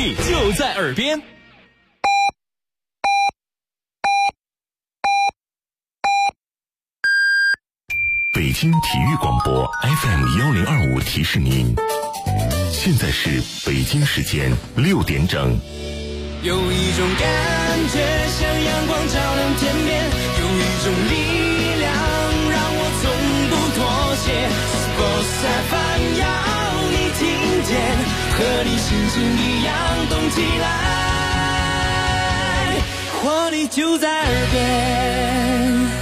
力就在耳边。 北京体育广播 FM1025提示您，现在是北京时间6点整。 有一种感觉像阳光照亮天边，有一种力量让我从不妥协。Sports FM 要你听见，和你心情一样动起来，活力就在耳边。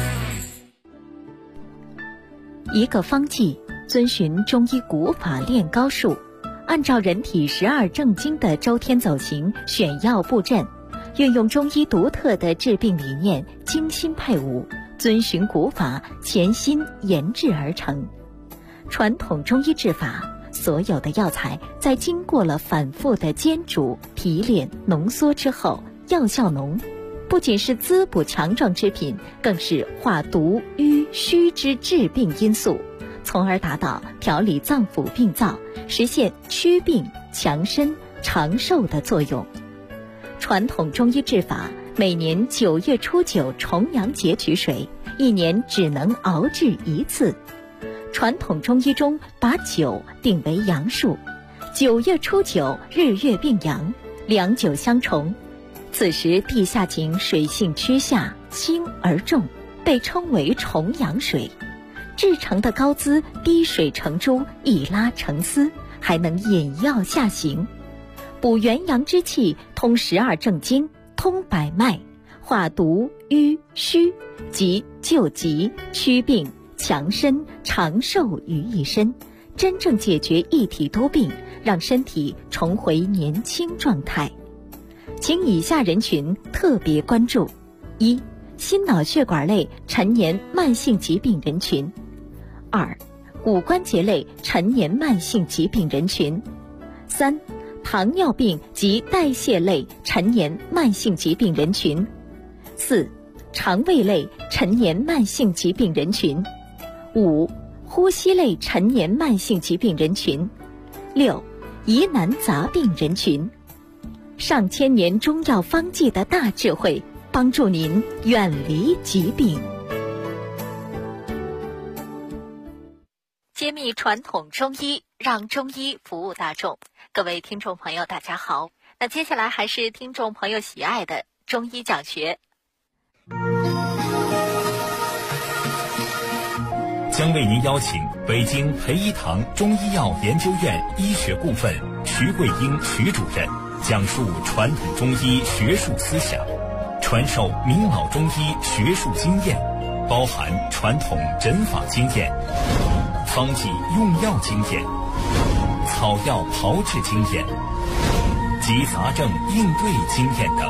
一个方剂遵循中医古法练高术，按照人体12正经的周天走形选药布阵，运用中医独特的治病理念，精心配伍，遵循古法潜心研制而成。传统中医治法，所有的药材在经过了反复的煎煮、提炼、浓缩之后，药效浓，不仅是滋补强壮之品，更是化毒瘀虚之治病因素，从而达到调理脏腑病灶，实现祛病强身长寿的作用。传统中医治法，每年9月初9重阳节取水，一年只能熬制一次。传统中医中把9定为阳数，9月初9日月并阳，两9相重，此时地下井水性趋下，轻而重，被称为重阳水。制成的膏滋滴水成珠，一拉成丝，还能引药下行，补元阳之气，通12正经，通百脉，化毒瘀虚，即救急祛病强身长寿于一身，真正解决一体多病，让身体重回年轻状态。请以下人群特别关注：一、心脑血管类陈年慢性疾病人群；二、骨关节类陈年慢性疾病人群；三、糖尿病及代谢类陈年慢性疾病人群；四、肠胃类陈年慢性疾病人群；五、呼吸类陈年慢性疾病人群；六、疑难杂病人群。上千年中药方剂的大智慧，帮助您远离疾病。揭秘传统中医，让中医服务大众。各位听众朋友大家好，那接下来还是听众朋友喜爱的中医讲学。 将为您邀请北京培一堂中医药研究院医学顾问徐桂英徐主任，讲述传统中医学术思想，传授明老中医学术经验，包含传统诊法经验、方剂用药经验、草药炮制经验及杂症应对经验等。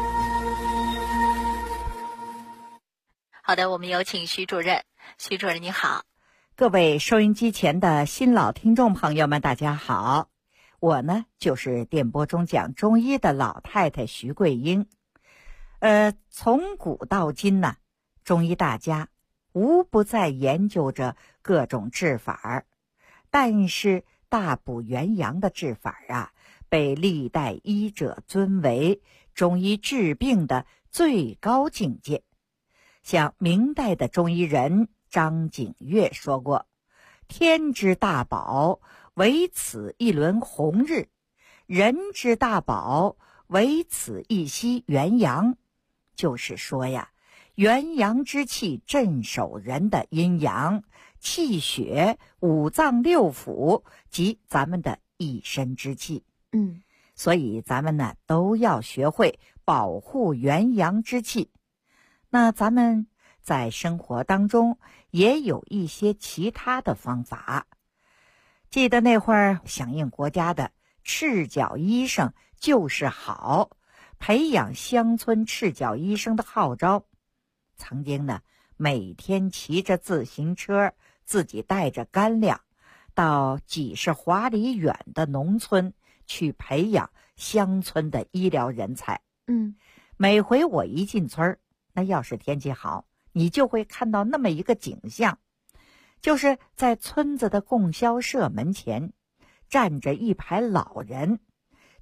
好的，我们有请徐主任。徐主任你好。 各位收音机前的新老听众朋友们大家好，我呢就是电波中讲中医的老太太徐桂英。从古到今呢，中医大家无不在研究着各种治法，但是大补元阳的治法啊，被历代医者尊为中医治病的最高境界。像明代的中医人张景岳说过：天之大宝，唯此一轮红日；人之大宝，唯此一息元阳。就是说呀，元阳之气镇守人的阴阳，气血、五脏六腑及咱们的一身之气。所以咱们呢都要学会保护元阳之气。那咱们在生活当中也有一些其他的方法。记得那会儿响应国家的赤脚医生就是好，培养乡村赤脚医生的号召。曾经呢，每天骑着自行车，自己带着干粮，到几十华里远的农村去培养乡村的医疗人才。每回我一进村，那要是天气好，你就会看到那么一个景象，就是在村子的供销社门前站着一排老人，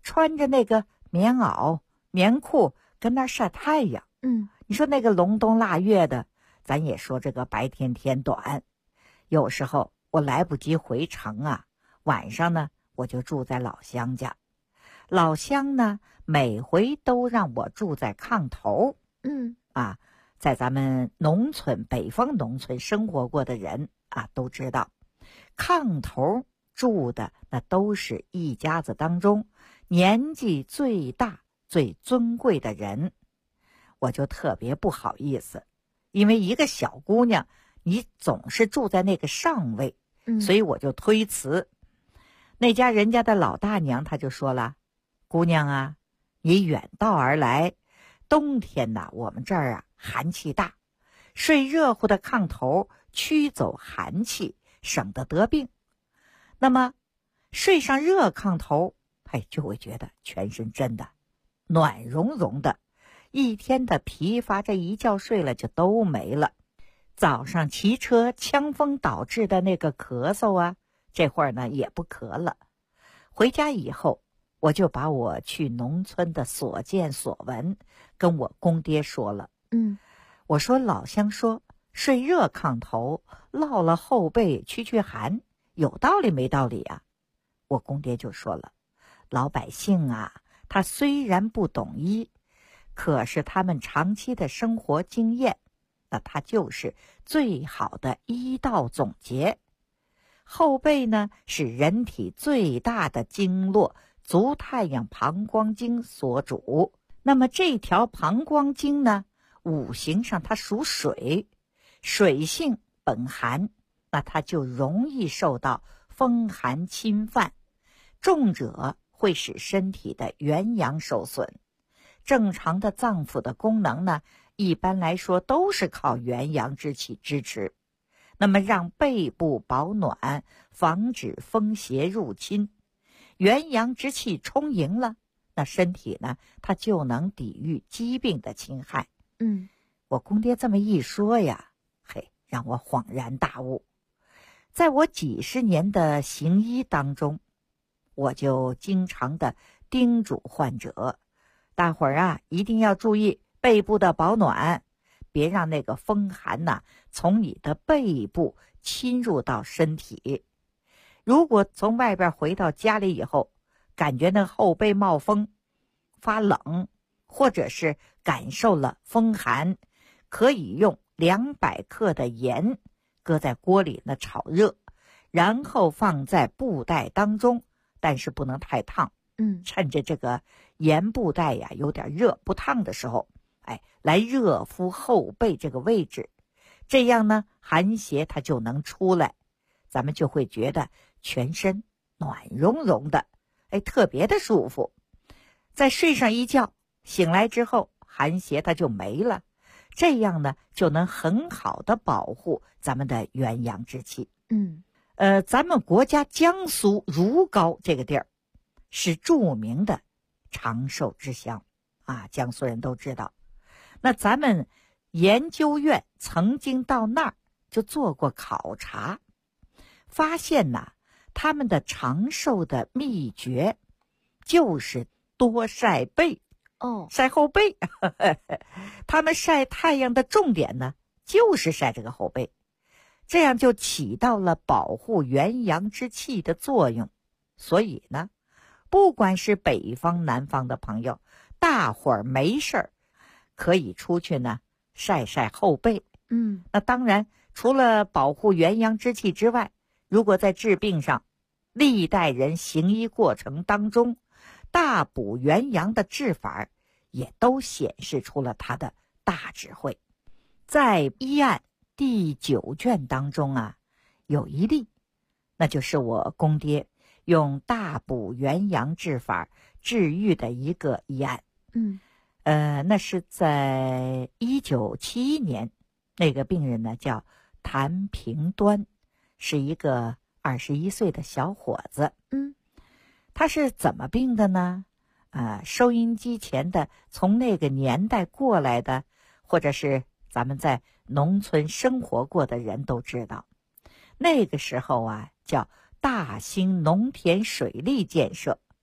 穿着那个棉袄、棉裤跟那儿晒太阳。你说那个隆冬腊月的，咱也说这个白天天短，有时候我来不及回城啊，晚上呢我就住在老乡家。老乡呢每回都让我住在炕头。在咱们农村，北方农村生活过的人啊都知道，炕头住的那都是一家子当中年纪最大最尊贵的人。我就特别不好意思，因为一个小姑娘你总是住在那个上位，所以我就推辞。那家人家的老大娘她就说了，姑娘啊，你远道而来，冬天呐我们这儿啊寒气大，睡热乎的炕头驱走寒气，省得得病。那么睡上热炕头，就会觉得全身真的暖融融的，一天的疲乏这一觉睡了就都没了。早上骑车呛风导致的那个咳嗽啊，这会儿呢也不咳了。回家以后，我就把我去农村的所见所闻跟我公爹说了。我说老乡说睡热炕头落了后背驱寒，有道理没道理啊？我公爹就说了，老百姓啊，他虽然不懂医，可是他们长期的生活经验，那他就是最好的医道总结。后背呢是人体最大的经络，足太阳膀胱经所主。那么这条膀胱经呢，五行上它属水，水性本寒，那它就容易受到风寒侵犯，重者会使身体的元阳受损。正常的脏腑的功能呢，一般来说都是靠元阳之气支持。那么让背部保暖，防止风邪入侵，元阳之气充盈了，那身体呢它就能抵御疾病的侵害。我公爹这么一说呀，让我恍然大悟。在我几十年的行医当中，我就经常的叮嘱患者，大伙儿啊一定要注意背部的保暖，别让那个风寒呐从你的背部侵入到身体。如果从外边回到家里以后，感觉那后背冒风发冷，或者是感受了风寒，可以用200克的盐搁在锅里呢炒热，然后放在布袋当中，但是不能太烫。趁着这个盐布袋呀有点热不烫的时候，来热敷后背这个位置，这样呢寒邪它就能出来，咱们就会觉得全身暖融融的，特别的舒服。再睡上一觉，醒来之后寒邪它就没了，这样呢就能很好的保护咱们的元阳之气。咱们国家江苏如皋这个地儿是著名的长寿之乡啊，江苏人都知道。那咱们研究院曾经到那儿就做过考察，发现呐，他们的长寿的秘诀就是多晒背。晒后背他们晒太阳的重点呢就是晒这个后背，这样就起到了保护元阳之气的作用。所以呢，不管是北方南方的朋友，大伙儿没事儿可以出去呢晒晒后背。那当然除了保护元阳之气之外，如果在治病上，历代人行医过程当中大补元阳的治法也都显示出了他的大智慧。在医案第9卷当中啊，有一例，那就是我公爹用大补元阳治法治愈的一个医案。那是在1971年，那个病人呢叫谭平端，是一个21岁的小伙子。他是怎么病的呢？收音机前的从那个年代过来的，或者是咱们在农村生活过的人都知道，那个时候啊叫大兴农田水利建设，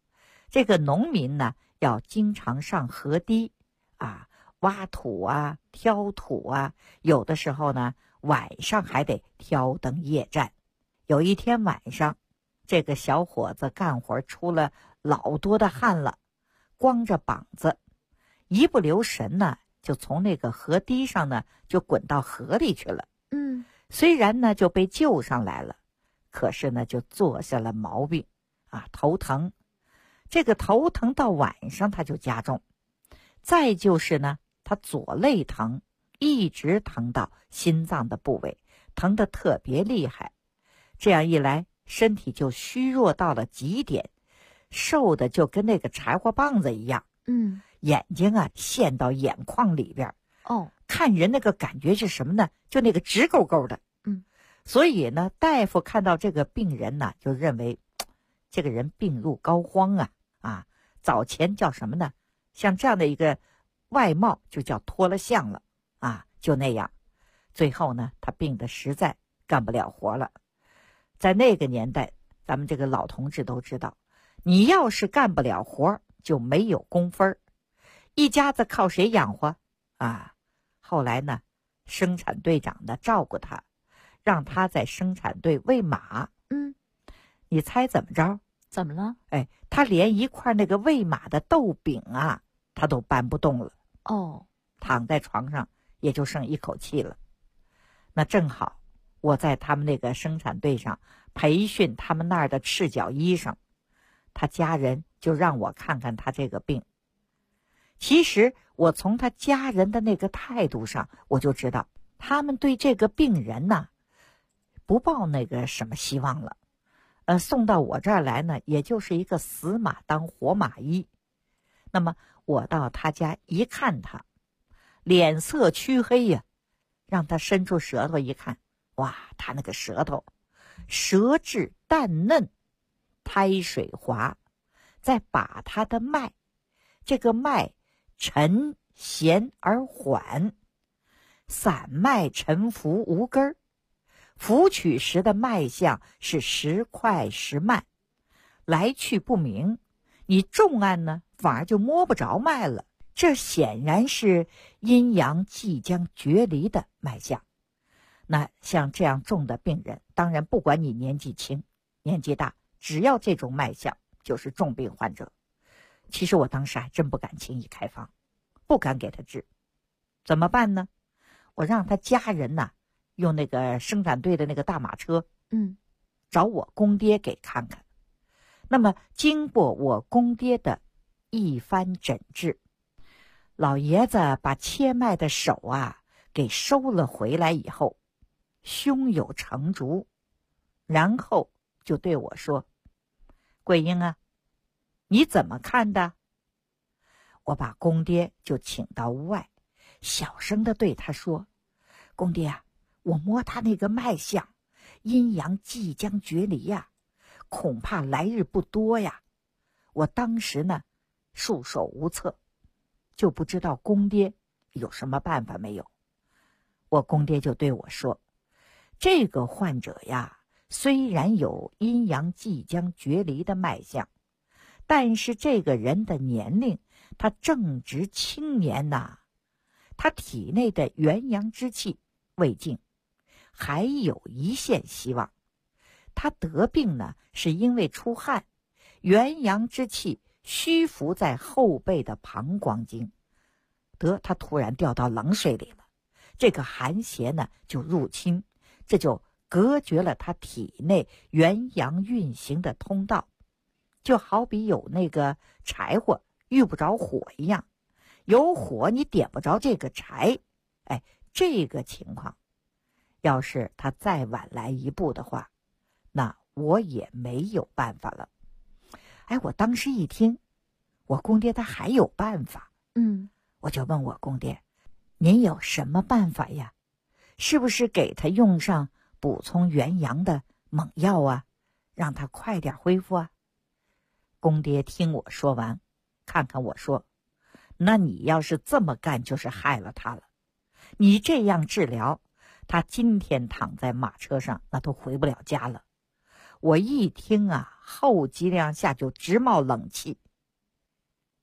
这个农民呢，要经常上河堤啊，挖土啊，挑土啊，有的时候呢，晚上还得挑灯夜战。有一天晚上，这个小伙子干活出了老多的汗了，光着膀子，一不留神呢，就从那个河堤上呢，就滚到河里去了。虽然呢就被救上来了，可是呢就做下了毛病啊，头疼。这个头疼到晚上他就加重，再就是呢，他左肋疼，一直疼到心脏的部位，疼得特别厉害。这样一来，身体就虚弱到了极点，瘦的就跟那个柴火棒子一样。眼睛啊陷到眼眶里边。看人那个感觉是什么呢？就那个直勾勾的。所以呢，大夫看到这个病人呢，就认为这个人病入膏肓啊，早前叫什么呢？像这样的一个外貌就叫脱了相了啊，就那样。最后呢，他病得实在干不了活了。在那个年代，咱们这个老同志都知道，你要是干不了活，就没有工分，一家子靠谁养活啊？后来呢，生产队长呢照顾他，让他在生产队喂马。你猜怎么着？ 怎么了？ 他连一块那个喂马的豆饼啊，他都搬不动了。躺在床上也就剩一口气了。那正好我在他们那个生产队上培训他们那儿的赤脚医生，他家人就让我看看他这个病。其实我从他家人的那个态度上，我就知道他们对这个病人呢，不抱那个什么希望了。送到我这儿来呢，也就是一个死马当活马医。那么我到他家一看他，脸色黢黑呀，让他伸出舌头一看，哇，他那个舌头舌质淡嫩，苔水滑，再把他的脉，这个脉沉弦而缓，散脉沉浮无根儿，浮取时的脉象是时快时慢，来去不明，你重按呢反而就摸不着脉了。这显然是阴阳即将决离的脉象。那像这样重的病人，当然不管你年纪轻年纪大，只要这种脉象就是重病患者。其实我当时还真不敢轻易开方，不敢给他治。怎么办呢？我让他家人呢，用那个生产队的那个大马车，找我公爹给看看。那么经过我公爹的一番诊治，老爷子把切脉的手啊给收了回来以后，胸有成竹，然后就对我说：“桂英啊，你怎么看的？”我把公爹就请到屋外，小声的对他说：“公爹啊，我摸他那个脉象，阴阳即将决离呀，恐怕来日不多呀。”我当时呢束手无策，就不知道公爹有什么办法没有。我公爹就对我说：“这个患者呀，虽然有阴阳即将决离的脉象，但是这个人的年龄，他正值青年呐，他体内的元阳之气未尽，还有一线希望。他得病呢，是因为出汗，元阳之气虚浮在后背的膀胱经，他突然掉到冷水里了，这个寒邪呢就入侵，这就隔绝了他体内元阳运行的通道，就好比有那个柴火遇不着火一样，有火你点不着这个柴。这个情况要是他再晚来一步的话，那我也没有办法了。我当时一听，我公爹他还有办法，我就问我公爹：“您有什么办法呀？是不是给他用上补充元阳的猛药啊，让他快点恢复啊？”公爹听我说完，看看我说：“那你要是这么干，就是害了他了。你这样治疗，他今天躺在马车上，那都回不了家了。”我一听啊，后脊梁下就直冒冷气。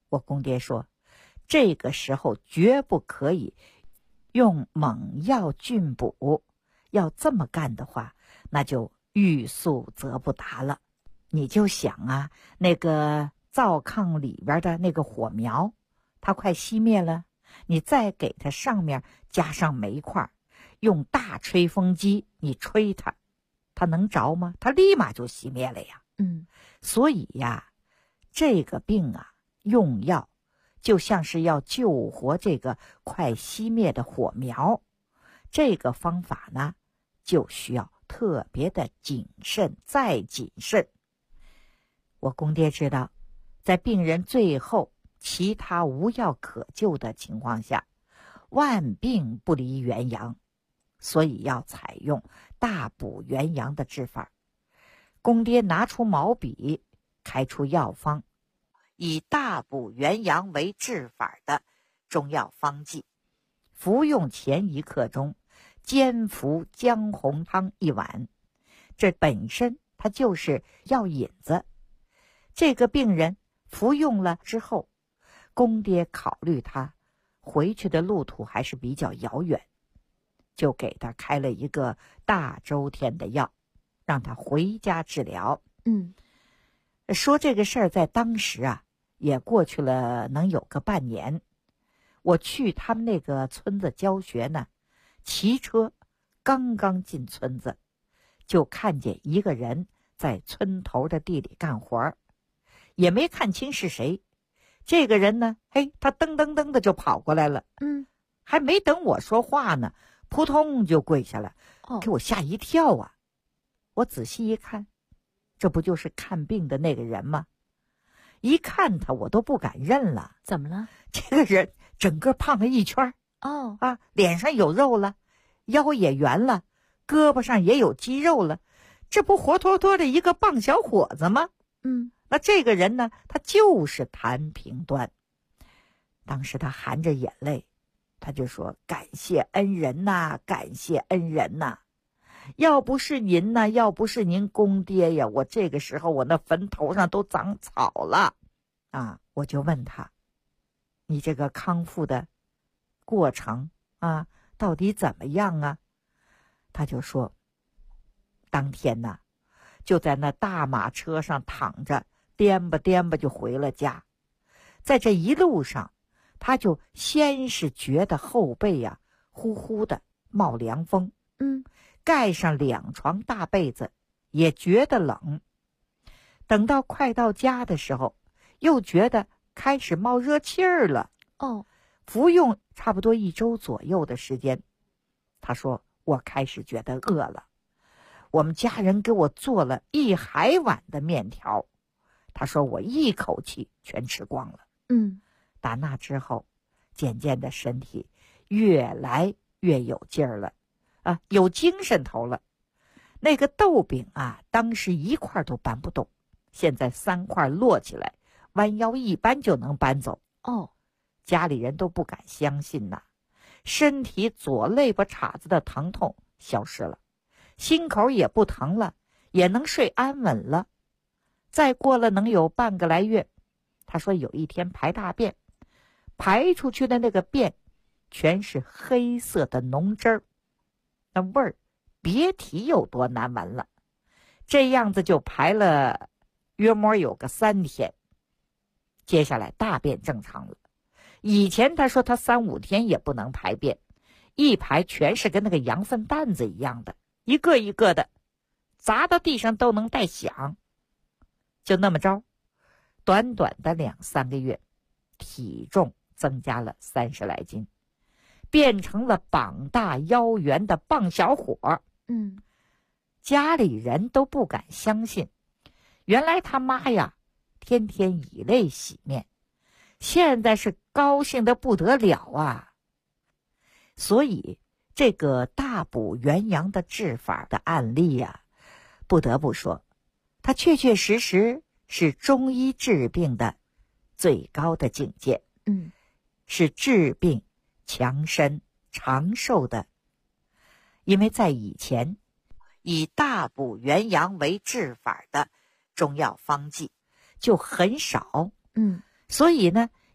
我公爹说，这个时候绝不可以用猛药峻补，要这么干的话，那就欲速则不达了。你就想啊，那个灶炕里边的那个火苗，它快熄灭了，你再给它上面加上煤块，用大吹风机你吹它，它能着吗？它立马就熄灭了呀。所以呀，这个病啊，用药就像是要救活这个快熄灭的火苗，这个方法呢，就需要特别的谨慎再谨慎。我公爹知道，在病人最后其他无药可救的情况下，万病不离元阳，所以要采用大补元阳的治法。公爹拿出毛笔，开出药方，以大补元阳为治法的中药方剂，服用前1刻钟煎服姜红汤1碗。这本身它就是药引子。这个病人服用了之后，公爹考虑他回去的路途还是比较遥远，就给他开了一个大周天的药，让他回家治疗。说这个事儿在当时啊，也过去了能有个半年。我去他们那个村子教学呢，骑车刚刚进村子，就看见一个人在村头的地里干活，也没看清是谁。这个人呢，他噔噔噔的就跑过来了，还没等我说话呢，扑通就跪下了，给我吓一跳啊！我仔细一看，这不就是看病的那个人吗？一看他，我都不敢认了。 怎么了？ 这个人整个胖了一圈，脸上有肉了，腰也圆了，胳膊上也有肌肉了，这不活脱脱的一个棒小伙子吗？那这个人呢，他就是谭平端。当时他含着眼泪，他就说：“感谢恩人呐，感谢恩人呐！要不是您呐，要不是您公爹呀，我这个时候我那坟头上都长草了啊！”我就问他：“你这个康复的过程啊，到底怎么样啊？”他就说：“当天呢，就在那大马车上躺着，颠吧颠吧就回了家。在这一路上，他就先是觉得后背呀呼呼的冒凉风，盖上2床大被子也觉得冷。等到快到家的时候，又觉得开始冒热气儿了。服用差不多1周左右的时间，他说我开始觉得饿了。我们家人给我做了1海碗的面条，他说我一口气全吃光了。打那之后，渐渐的身体越来越有劲儿了，有精神头了。那个豆饼啊，当时1块都搬不动，现在3块摞起来，弯腰一搬就能搬走。家里人都不敢相信呐。身体左肋巴叉子的疼痛消失了，心口也不疼了，也能睡安稳了。再过了能有半个来月，他说有一天排大便，排出去的那个便全是黑色的浓汁儿，那味儿别提有多难闻了。这样子就排了约摸有个3天，接下来大便正常了。以前他说他3、5天也不能排便，一排全是跟那个羊粪蛋子一样的，一个一个的砸到地上都能带响。就那么着，短短的2、3个月，体重增加了30来斤，变成了膀大腰圆的棒小伙。家里人都不敢相信，原来他妈呀天天以泪洗面，现在是高兴得不得了啊。所以这个大补元阳的治法的案例呀，不得不说它确确实实是中医治病的最高的境界，是治病强身长寿的。因为在以前以大补元阳为治法的中药方剂就很少，所以呢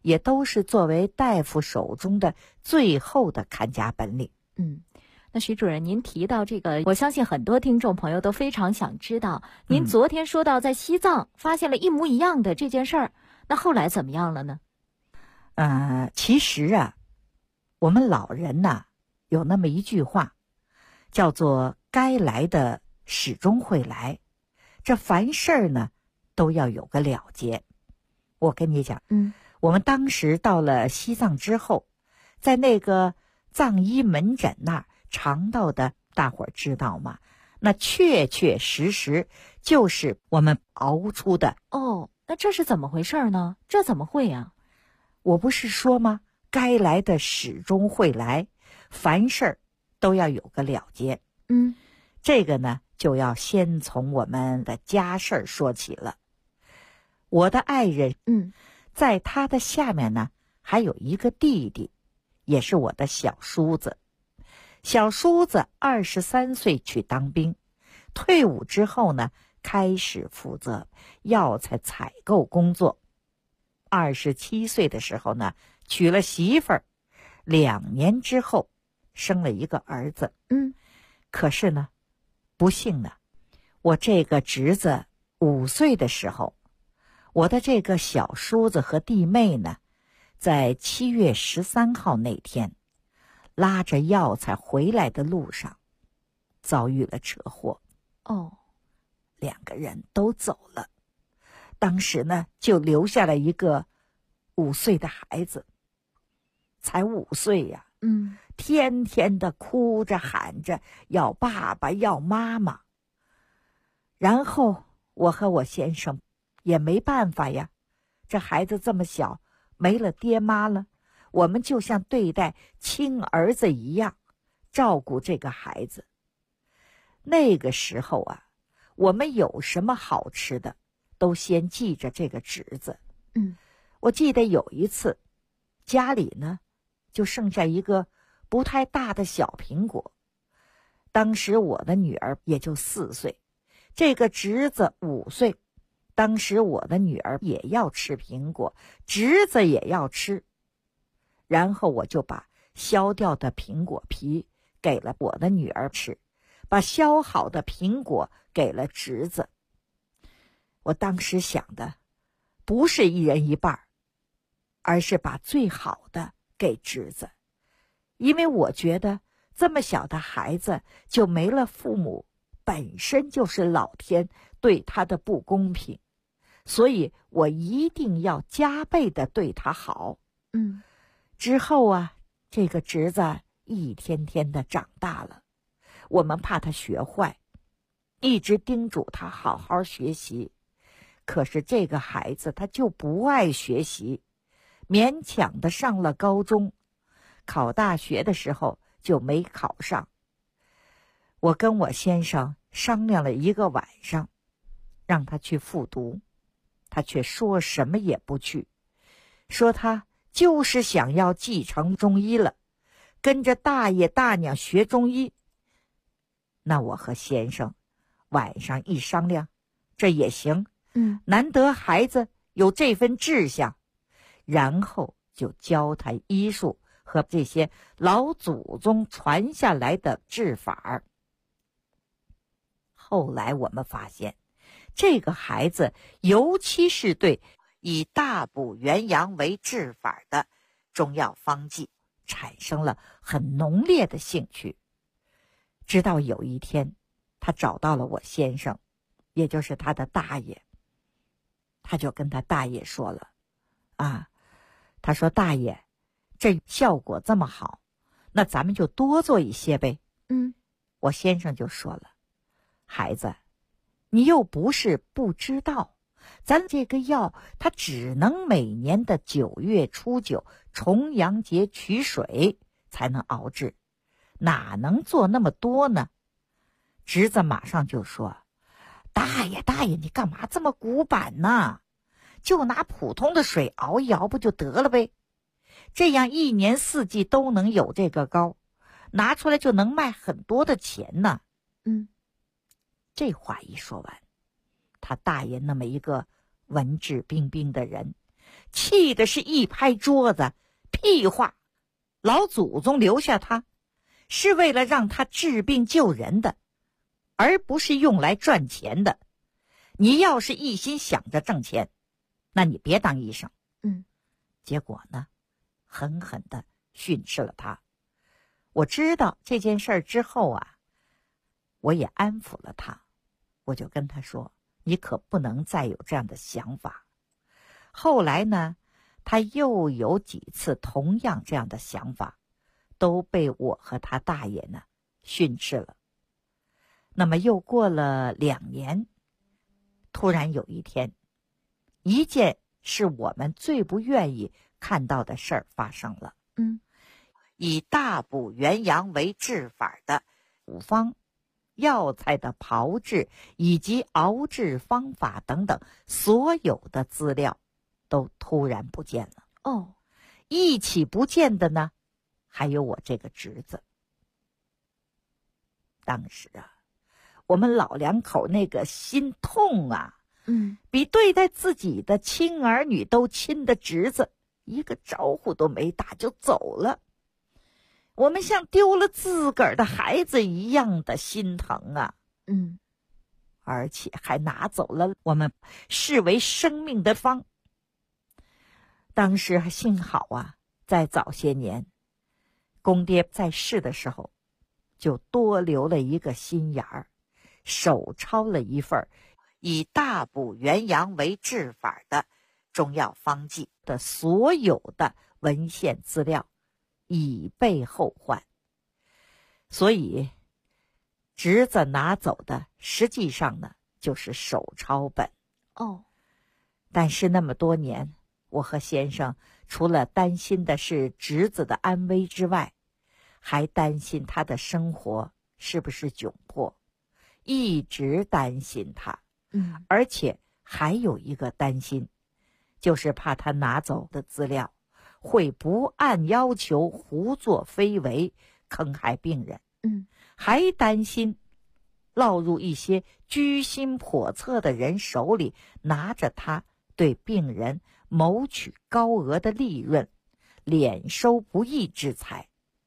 也都是作为大夫手中的最后的看家本领。 那徐主任，您提到这个，我相信很多听众朋友都非常想知道，您昨天说到在西藏发现了一模一样的这件事儿，那后来怎么样了呢？ 其实啊，我们老人呐，有那么一句话，叫做该来的始终会来，这凡事呢都要有个了结。我跟你讲，我们当时到了西藏之后，在那个藏医门诊那儿尝到的，大伙儿知道吗？那确确实实就是我们熬出的。 那这是怎么回事呢？这怎么会啊？ 我不是说吗？该来的始终会来，凡事都要有个了结。这个呢，就要先从我们的家事儿说起了。我的爱人，在他的下面呢，还有一个弟弟，也是我的小叔子。小叔子23岁去当兵，退伍之后呢，开始负责药材采购工作。27岁的时候呢，娶了媳妇儿，2年之后生了一个儿子。可是呢，不幸呢，我这个侄子5岁的时候，我的这个小叔子和弟妹呢，在7月13号那天，拉着药材回来的路上，遭遇了车祸。2个人都走了。当时呢，就留下了一个5岁的孩子，才5岁呀，天天的哭着喊着要爸爸要妈妈。然后我和我先生也没办法呀，这孩子这么小，没了爹妈了，我们就像对待亲儿子一样照顾这个孩子。那个时候啊，我们有什么好吃的都先记着这个侄子。我记得有一次，家里呢就剩下一个不太大的小苹果。当时我的女儿也就4岁，这个侄子5岁。当时我的女儿也要吃苹果，侄子也要吃。然后我就把削掉的苹果皮给了我的女儿吃，把削好的苹果给了侄子。我当时想的不是一人一半，而是把最好的给侄子，因为我觉得这么小的孩子就没了父母，本身就是老天对他的不公平，所以我一定要加倍的对他好。之后啊，这个侄子一天天的长大了，我们怕他学坏，一直叮嘱他好好学习。可是这个孩子他就不爱学习，勉强的上了高中，考大学的时候就没考上。我跟我先生商量了一个晚上，让他去复读，他却说什么也不去，说他就是想要继承中医了，跟着大爷大娘学中医。那我和先生晚上一商量，这也行，难得孩子有这份志向，然后就教他医术和这些老祖宗传下来的治法。后来我们发现，这个孩子尤其是对以大补元阳为治法的中药方剂产生了很浓烈的兴趣。直到有一天，他找到了我先生，也就是他的大爷。他就跟他大爷说了，他说大爷，这效果这么好，那咱们就多做一些呗。我先生就说了，孩子，你又不是不知道，咱这个药它只能每年的9月初9重阳节取水才能熬制，哪能做那么多呢？侄子马上就说，大爷，你干嘛这么古板呢？就拿普通的水熬一熬不就得了呗？这样1年4季都能有这个膏，拿出来就能卖很多的钱呢。这话一说完，他大爷那么一个文质彬彬的人， 气的是一拍桌子，屁话！老祖宗留下他，是为了让他治病救人的，而不是用来赚钱的。你要是一心想着挣钱，那你别当医生。结果呢，狠狠地训斥了他。我知道这件事之后啊，我也安抚了他，我就跟他说，你可不能再有这样的想法。后来呢，他又有几次同样这样的想法，都被我和他大爷呢训斥了。那么又过了2年，突然有一天，一件是我们最不愿意看到的事儿发生了。以大补元阳为治法的处方、药材的炮制以及熬制方法等等，所有的资料都突然不见了。一起不见的呢，还有我这个侄子。当时啊，我们老两口那个心痛啊，比对待自己的亲儿女都亲的侄子，一个招呼都没打就走了。我们像丢了自个儿的孩子一样的心疼啊。而且还拿走了我们视为生命的方。当时还幸好啊，在早些年公爹在世的时候，就多留了一个心眼儿，手抄了一份以大补元阳为治法的中药方剂的所有的文献资料，以备后患。所以侄子拿走的实际上呢，就是手抄本。但是那么多年，我和先生除了担心的是侄子的安危之外，还担心他的生活是不是窘迫，一直担心他。而且还有一个担心，就是怕他拿走的资料会不按要求胡作非为，坑害病人。还担心落入一些居心叵测的人手里，拿着他对病人谋取高额的利润，敛收不义之财。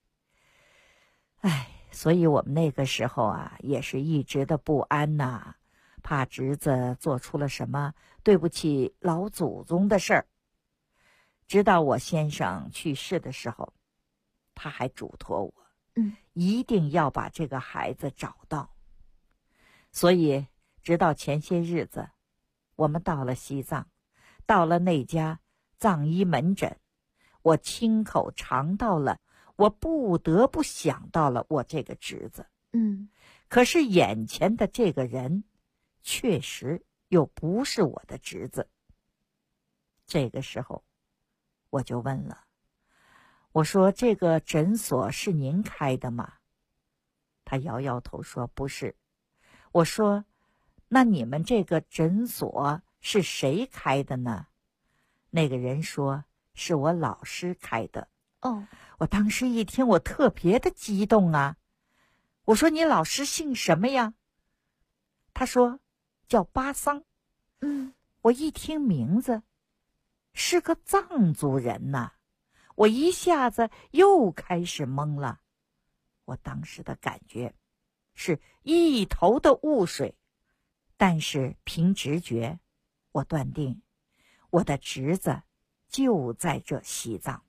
所以我们那个时候啊，也是一直的不安呐，怕侄子做出了什么对不起老祖宗的事儿。直到我先生去世的时候，他还嘱托我，一定要把这个孩子找到。所以直到前些日子，我们到了西藏，到了那家藏医门诊，我亲口尝到了，我不得不想到了我这个侄子。可是眼前的这个人确实又不是我的侄子。这个时候我就问了，我说这个诊所是您开的吗？他摇摇头说不是。我说那你们这个诊所是谁开的呢？那个人说是我老师开的。我当时一听，我特别的激动啊。我说你老师姓什么呀？他说叫巴桑。我一听名字是个藏族人呐，我一下子又开始懵了。我当时的感觉是一头的雾水，但是凭直觉，我断定我的侄子就在这西藏。